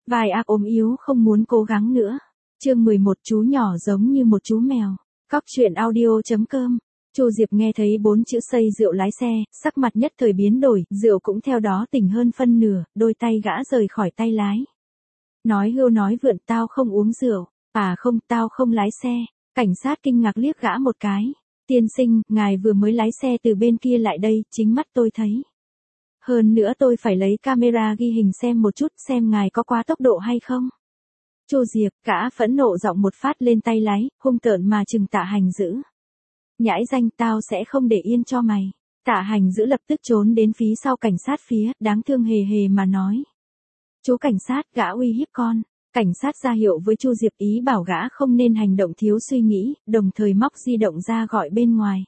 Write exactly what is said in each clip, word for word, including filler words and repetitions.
Vai ác ốm yếu không muốn cố gắng nữa. Chương mười một chú nhỏ giống như một chú mèo. Cóc truyện audio chấm com. Chu Diệp nghe thấy bốn chữ xây rượu lái xe, sắc mặt nhất thời biến đổi, rượu cũng theo đó tỉnh hơn phân nửa, đôi tay gã rời khỏi tay lái. Nói hưu nói vượn, tao không uống rượu. À không, tao không lái xe. Cảnh sát kinh ngạc liếc gã một cái. Tiên sinh, ngài vừa mới lái xe từ bên kia lại đây, chính mắt tôi thấy. Hơn nữa tôi phải lấy camera ghi hình xem một chút xem ngài có quá tốc độ hay không. Chu Diệp, gã phẫn nộ giọng một phát lên tay lái, hung tợn mà trừng Tạ Hành Dữ. Nhãi danh, tao sẽ không để yên cho mày. Tạ Hành Dữ lập tức trốn đến phía sau cảnh sát phía, đáng thương hề hề mà nói. Chú cảnh sát, gã uy hiếp con. Cảnh sát ra hiệu với Chu Diệp ý bảo gã không nên hành động thiếu suy nghĩ, đồng thời móc di động ra gọi bên ngoài.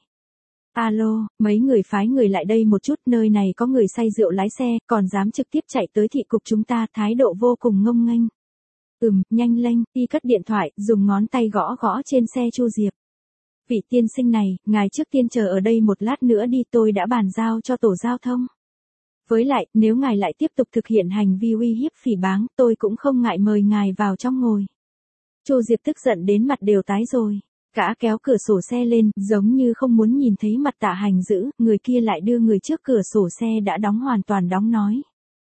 Alo, mấy người phái người lại đây một chút, nơi này có người say rượu lái xe, còn dám trực tiếp chạy tới thị cục chúng ta, thái độ vô cùng ngông nghênh. Ừm, nhanh lên, đi cất điện thoại, dùng ngón tay gõ gõ trên xe Chu Diệp. Vị tiên sinh này, ngài trước tiên chờ ở đây một lát nữa đi, tôi đã bàn giao cho tổ giao thông. Với lại, nếu ngài lại tiếp tục thực hiện hành vi uy hiếp phỉ báng, tôi cũng không ngại mời ngài vào trong ngồi. Chu Diệp tức giận đến mặt đều tái rồi. Gã kéo cửa sổ xe lên, giống như không muốn nhìn thấy mặt Tạ Hành Dữ, người kia lại đưa người trước cửa sổ xe đã đóng hoàn toàn đóng nói.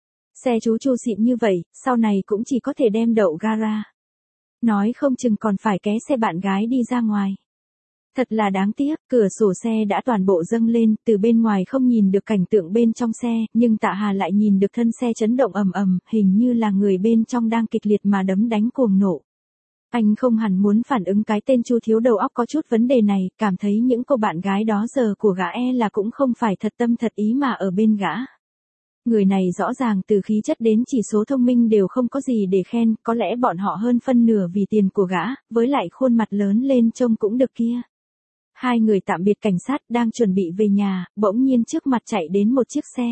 Xe chú Chu xịn như vậy, sau này cũng chỉ có thể đem đậu gara. Nói không chừng còn phải ké xe bạn gái đi ra ngoài. Thật là đáng tiếc, cửa sổ xe đã toàn bộ dâng lên, từ bên ngoài không nhìn được cảnh tượng bên trong xe, nhưng Tạ Hà lại nhìn được thân xe chấn động ầm ầm, hình như là người bên trong đang kịch liệt mà đấm đánh cuồng nộ. Anh không hẳn muốn phản ứng cái tên Chu thiếu đầu óc có chút vấn đề này, cảm thấy những cô bạn gái đó giờ của gã e là cũng không phải thật tâm thật ý mà ở bên gã. Người này rõ ràng từ khí chất đến chỉ số thông minh đều không có gì để khen, có lẽ bọn họ hơn phân nửa vì tiền của gã, với lại khuôn mặt lớn lên trông cũng được kia. Hai người tạm biệt cảnh sát đang chuẩn bị về nhà, bỗng nhiên trước mặt chạy đến một chiếc xe.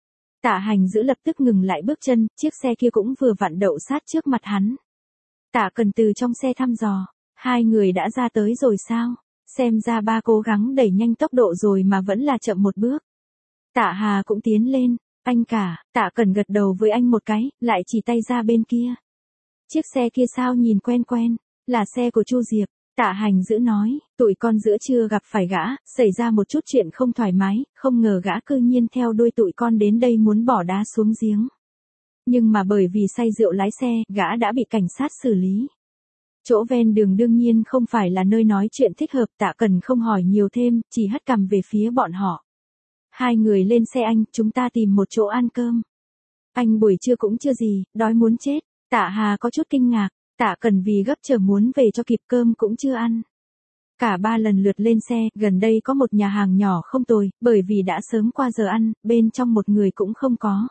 Tạ Hành Dữ lập tức ngừng lại bước chân, chiếc xe kia cũng vừa vặn đậu sát trước mặt hắn. Tạ Cần từ trong xe thăm dò, hai người đã ra tới rồi sao? Xem ra ba cố gắng đẩy nhanh tốc độ rồi mà vẫn là chậm một bước. Tạ Hà cũng tiến lên, anh cả, Tạ Cần gật đầu với anh một cái, lại chỉ tay ra bên kia. Chiếc xe kia sao nhìn quen quen, là xe của Chu Diệp. Tạ Hành Dữ nói, tụi con giữa trưa gặp phải gã, xảy ra một chút chuyện không thoải mái, không ngờ gã cư nhiên theo đuôi tụi con đến đây muốn bỏ đá xuống giếng. Nhưng mà bởi vì say rượu lái xe, gã đã bị cảnh sát xử lý. Chỗ ven đường đương nhiên không phải là nơi nói chuyện thích hợp, Tạ Cần không hỏi nhiều thêm, chỉ hất cằm về phía bọn họ. Hai người lên xe anh, chúng ta tìm một chỗ ăn cơm. Anh buổi trưa cũng chưa gì, đói muốn chết. Tạ Hà có chút kinh ngạc, Tạ Cần vì gấp chờ muốn về cho kịp cơm cũng chưa ăn. Cả ba lần lượt lên xe, gần đây có một nhà hàng nhỏ không tồi, bởi vì đã sớm qua giờ ăn, bên trong một người cũng không có.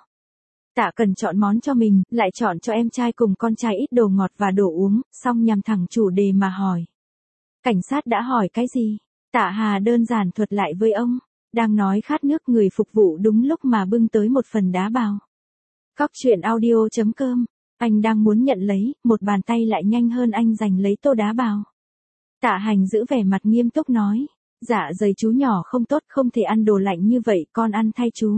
Tạ Cần chọn món cho mình, lại chọn cho em trai cùng con trai ít đồ ngọt và đồ uống, xong nhằm thẳng chủ đề mà hỏi. Cảnh sát đã hỏi cái gì? Tạ Hà đơn giản thuật lại với ông. Đang nói khát nước, người phục vụ đúng lúc mà bưng tới một phần đá bào. Cóc truyện audio chấm com. Anh đang muốn nhận lấy, một bàn tay lại nhanh hơn anh giành lấy tô đá bào. Tạ Hành giữ vẻ mặt nghiêm túc nói. Dạ dày chú nhỏ không tốt, không thể ăn đồ lạnh như vậy, con ăn thay chú.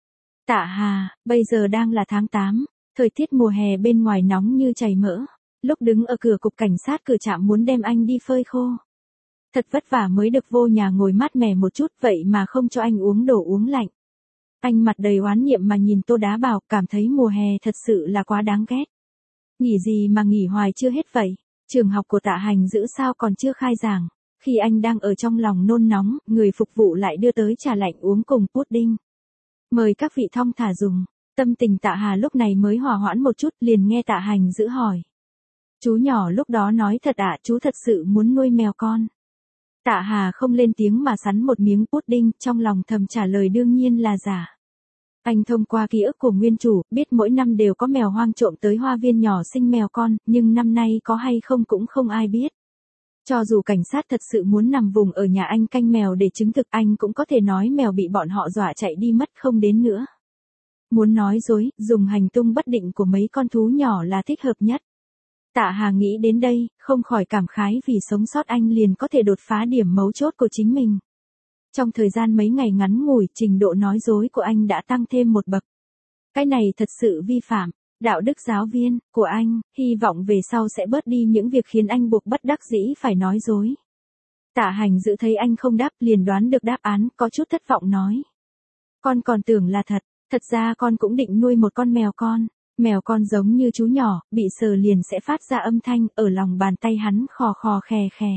Tạ Hà, bây giờ đang là tháng tám, thời tiết mùa hè bên ngoài nóng như chảy mỡ. Lúc đứng ở cửa cục cảnh sát cửa trạm muốn đem anh đi phơi khô. Thật vất vả mới được vô nhà ngồi mát mẻ một chút, vậy mà không cho anh uống đồ uống lạnh. Anh mặt đầy oán niệm mà nhìn tô đá bào, cảm thấy mùa hè thật sự là quá đáng ghét. Nghỉ gì mà nghỉ hoài chưa hết vậy? Trường học của Tạ Hành Dữ sao còn chưa khai giảng? Khi anh đang ở trong lòng nôn nóng, người phục vụ lại đưa tới trà lạnh uống cùng pudding. Mời các vị thong thả dùng. Tâm tình Tạ Hà lúc này mới hòa hoãn một chút, liền nghe Tạ Hành Dữ hỏi. Chú nhỏ lúc đó nói thật ạ, à, chú thật sự muốn nuôi mèo con. Tạ Hà không lên tiếng mà sắn một miếng pudding, trong lòng thầm trả lời đương nhiên là giả. Anh thông qua ký ức của nguyên chủ, biết mỗi năm đều có mèo hoang trộm tới hoa viên nhỏ sinh mèo con, nhưng năm nay có hay không cũng không ai biết. Cho dù cảnh sát thật sự muốn nằm vùng ở nhà anh canh mèo để chứng thực, anh cũng có thể nói mèo bị bọn họ dọa chạy đi mất không đến nữa. Muốn nói dối, dùng hành tung bất định của mấy con thú nhỏ là thích hợp nhất. Tạ Hà nghĩ đến đây, không khỏi cảm khái vì sống sót anh liền có thể đột phá điểm mấu chốt của chính mình. Trong thời gian mấy ngày ngắn ngủi, trình độ nói dối của anh đã tăng thêm một bậc. Cái này thật sự vi phạm. Đạo đức giáo viên của anh, hy vọng về sau sẽ bớt đi những việc khiến anh buộc bất đắc dĩ phải nói dối. Tạ Hành Dữ thấy anh không đáp, liền đoán được đáp án, có chút thất vọng nói. Con còn tưởng là thật, thật ra con cũng định nuôi một con mèo con. Mèo con giống như chú nhỏ, bị sờ liền sẽ phát ra âm thanh, ở lòng bàn tay hắn khò khò khè khè.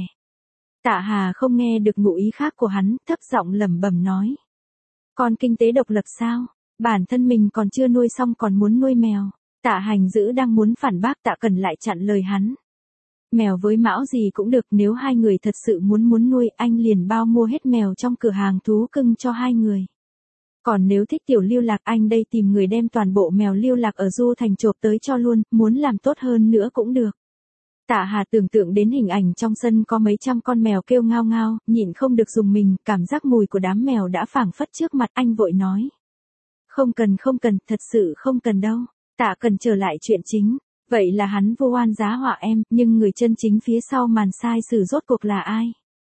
Tạ Hà không nghe được ngụ ý khác của hắn, thấp giọng lẩm bẩm nói. Con kinh tế độc lập sao? Bản thân mình còn chưa nuôi xong còn muốn nuôi mèo. Tạ Hành Dữ đang muốn phản bác, Tạ Cần lại chặn lời hắn. Mèo với mão gì cũng được, nếu hai người thật sự muốn muốn nuôi, anh liền bao mua hết mèo trong cửa hàng thú cưng cho hai người. Còn nếu thích tiểu lưu lạc, anh đây tìm người đem toàn bộ mèo lưu lạc ở Du Thành chộp tới cho luôn, muốn làm tốt hơn nữa cũng được. Tạ Hà tưởng tượng đến hình ảnh trong sân có mấy trăm con mèo kêu ngao ngao, nhịn không được dùng mình, cảm giác mùi của đám mèo đã phảng phất trước mặt, anh vội nói. Không cần không cần, thật sự không cần đâu. Tạ Cần trở lại chuyện chính. Vậy là hắn vô oan giá họa em, nhưng người chân chính phía sau màn sai sử rốt cuộc là ai?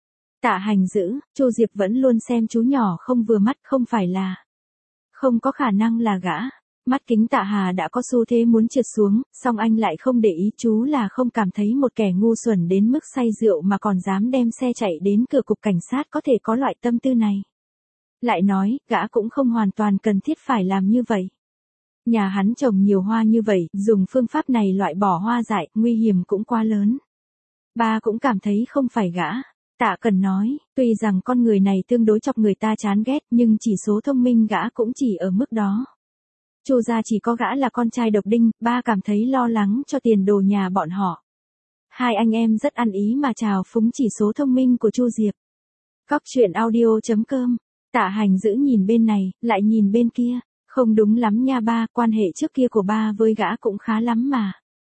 Tạ Hành Dữ, Chu Diệp vẫn luôn xem chú nhỏ không vừa mắt, không phải là. Không có khả năng là gã. Mắt kính Tạ Hà đã có xu thế muốn trượt xuống, song anh lại không để ý, chú là không cảm thấy một kẻ ngu xuẩn đến mức say rượu mà còn dám đem xe chạy đến cửa cục cảnh sát có thể có loại tâm tư này. Lại nói, gã cũng không hoàn toàn cần thiết phải làm như vậy. Nhà hắn trồng nhiều hoa như vậy, dùng phương pháp này loại bỏ hoa dại, nguy hiểm cũng quá lớn. Ba cũng cảm thấy không phải gã. Tạ Cần nói, tuy rằng con người này tương đối chọc người ta chán ghét, nhưng chỉ số thông minh gã cũng chỉ ở mức đó. Chu gia chỉ có gã là con trai độc đinh, ba cảm thấy lo lắng cho tiền đồ nhà bọn họ. Hai anh em rất ăn ý mà chào phúng chỉ số thông minh của Chu Diệp. Cóc truyện audio chấm com. Tạ Hành Dữ nhìn bên này, lại nhìn bên kia. Không đúng lắm nha ba, quan hệ trước kia của ba với gã cũng khá lắm mà.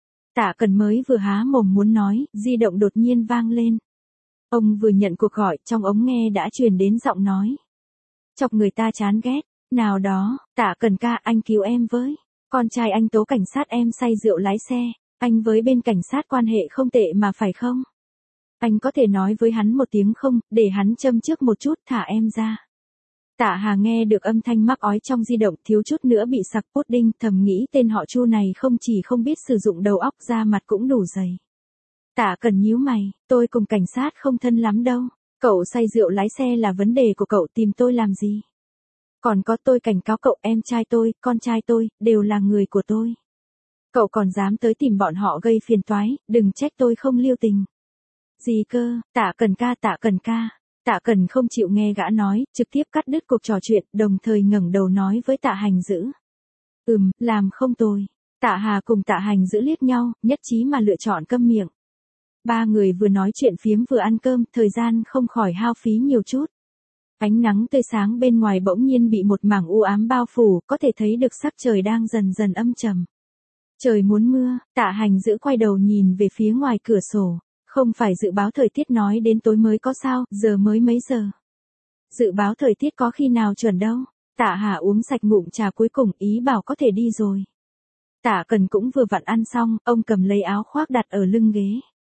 Tạ Cần mới vừa há mồm muốn nói, di động đột nhiên vang lên. Ông vừa nhận cuộc gọi, trong ống nghe đã truyền đến giọng nói. Chọc người ta chán ghét. Nào đó, Tạ Cần ca, anh cứu em với. Con trai anh tố cảnh sát em say rượu lái xe. Anh với bên cảnh sát quan hệ không tệ mà phải không? Anh có thể nói với hắn một tiếng không, để hắn châm trước một chút, thả em ra. Tạ Hà nghe được âm thanh mắc ói trong di động, thiếu chút nữa bị sặc pudding, thầm nghĩ tên họ Chu này không chỉ không biết sử dụng đầu óc, da mặt cũng đủ dày. Tạ Cần nhíu mày, tôi cùng cảnh sát không thân lắm đâu. Cậu say rượu lái xe là vấn đề của cậu, tìm tôi làm gì? Còn có, tôi cảnh cáo cậu, em trai tôi, con trai tôi, đều là người của tôi. Cậu còn dám tới tìm bọn họ gây phiền toái, đừng trách tôi không lưu tình. Gì cơ? Tạ Cần ca, Tạ Cần ca. Tạ Cần không chịu nghe gã nói, trực tiếp cắt đứt cuộc trò chuyện, đồng thời ngẩng đầu nói với Tạ Hành Dữ. Ừm, làm không tồi. Tạ Hà cùng Tạ Hành Dữ liếc nhau, nhất trí mà lựa chọn câm miệng. Ba người vừa nói chuyện phiếm vừa ăn cơm, thời gian không khỏi hao phí nhiều chút. Ánh nắng tươi sáng bên ngoài bỗng nhiên bị một mảng u ám bao phủ, có thể thấy được sắc trời đang dần dần âm trầm. Trời muốn mưa, Tạ Hành Dữ quay đầu nhìn về phía ngoài cửa sổ. Không phải dự báo thời tiết nói đến tối mới có sao, giờ mới mấy giờ. Dự báo thời tiết có khi nào chuẩn đâu. Tạ Hà uống sạch ngụm trà cuối cùng, ý bảo có thể đi rồi. Tạ Cần cũng vừa vặn ăn xong, ông cầm lấy áo khoác đặt ở lưng ghế.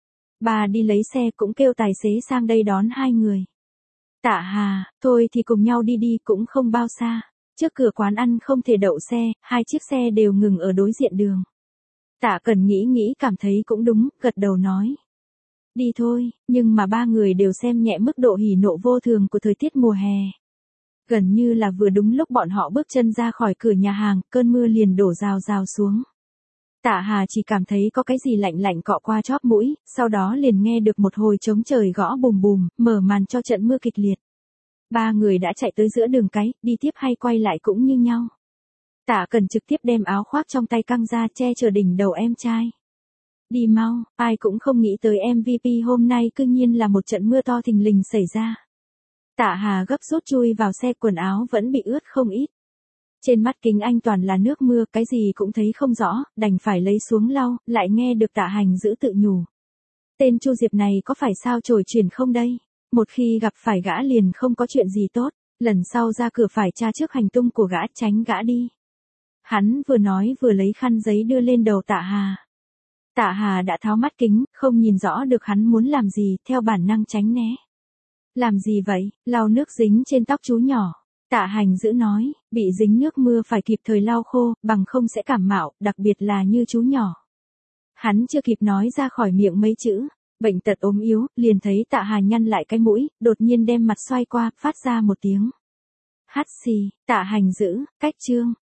Bà đi lấy xe cũng kêu tài xế sang đây đón hai người. Tạ Hà, thôi thì cùng nhau đi đi, cũng không bao xa. Trước cửa quán ăn không thể đậu xe, hai chiếc xe đều ngừng ở đối diện đường. Tạ Cần nghĩ nghĩ cảm thấy cũng đúng, gật đầu nói. Đi thôi, nhưng mà ba người đều xem nhẹ mức độ hỉ nộ vô thường của thời tiết mùa hè. Gần như là vừa đúng lúc bọn họ bước chân ra khỏi cửa nhà hàng, cơn mưa liền đổ rào rào xuống. Tạ Hà chỉ cảm thấy có cái gì lạnh lạnh cọ qua chóp mũi, sau đó liền nghe được một hồi trống trời gõ bùm bùm, mở màn cho trận mưa kịch liệt. Ba người đã chạy tới giữa đường cái, đi tiếp hay quay lại cũng như nhau. Tạ Cần trực tiếp đem áo khoác trong tay căng ra che chở đỉnh đầu em trai. Đi mau, ai cũng không nghĩ tới em vê pê hôm nay cư nhiên là một trận mưa to thình lình xảy ra. Tạ Hà gấp rút chui vào xe, quần áo vẫn bị ướt không ít. Trên mắt kính anh toàn là nước mưa, cái gì cũng thấy không rõ, đành phải lấy xuống lau, lại nghe được Tạ Hành Dữ tự nhủ. Tên Chu Diệp này có phải sao chổi chuyển không đây? Một khi gặp phải gã liền không có chuyện gì tốt, lần sau ra cửa phải tra trước hành tung của gã, tránh gã đi. Hắn vừa nói vừa lấy khăn giấy đưa lên đầu Tạ Hà. Tạ Hà đã tháo mắt kính, không nhìn rõ được hắn muốn làm gì, theo bản năng tránh né. Làm gì vậy? Lau nước dính trên tóc chú nhỏ. Tạ Hành Dữ nói, bị dính nước mưa phải kịp thời lau khô, bằng không sẽ cảm mạo, đặc biệt là như chú nhỏ. Hắn chưa kịp nói ra khỏi miệng mấy chữ, bệnh tật ốm yếu, liền thấy Tạ Hà nhăn lại cái mũi, đột nhiên đem mặt xoay qua, phát ra một tiếng hắt xì. Tạ Hành Dữ, cách chương.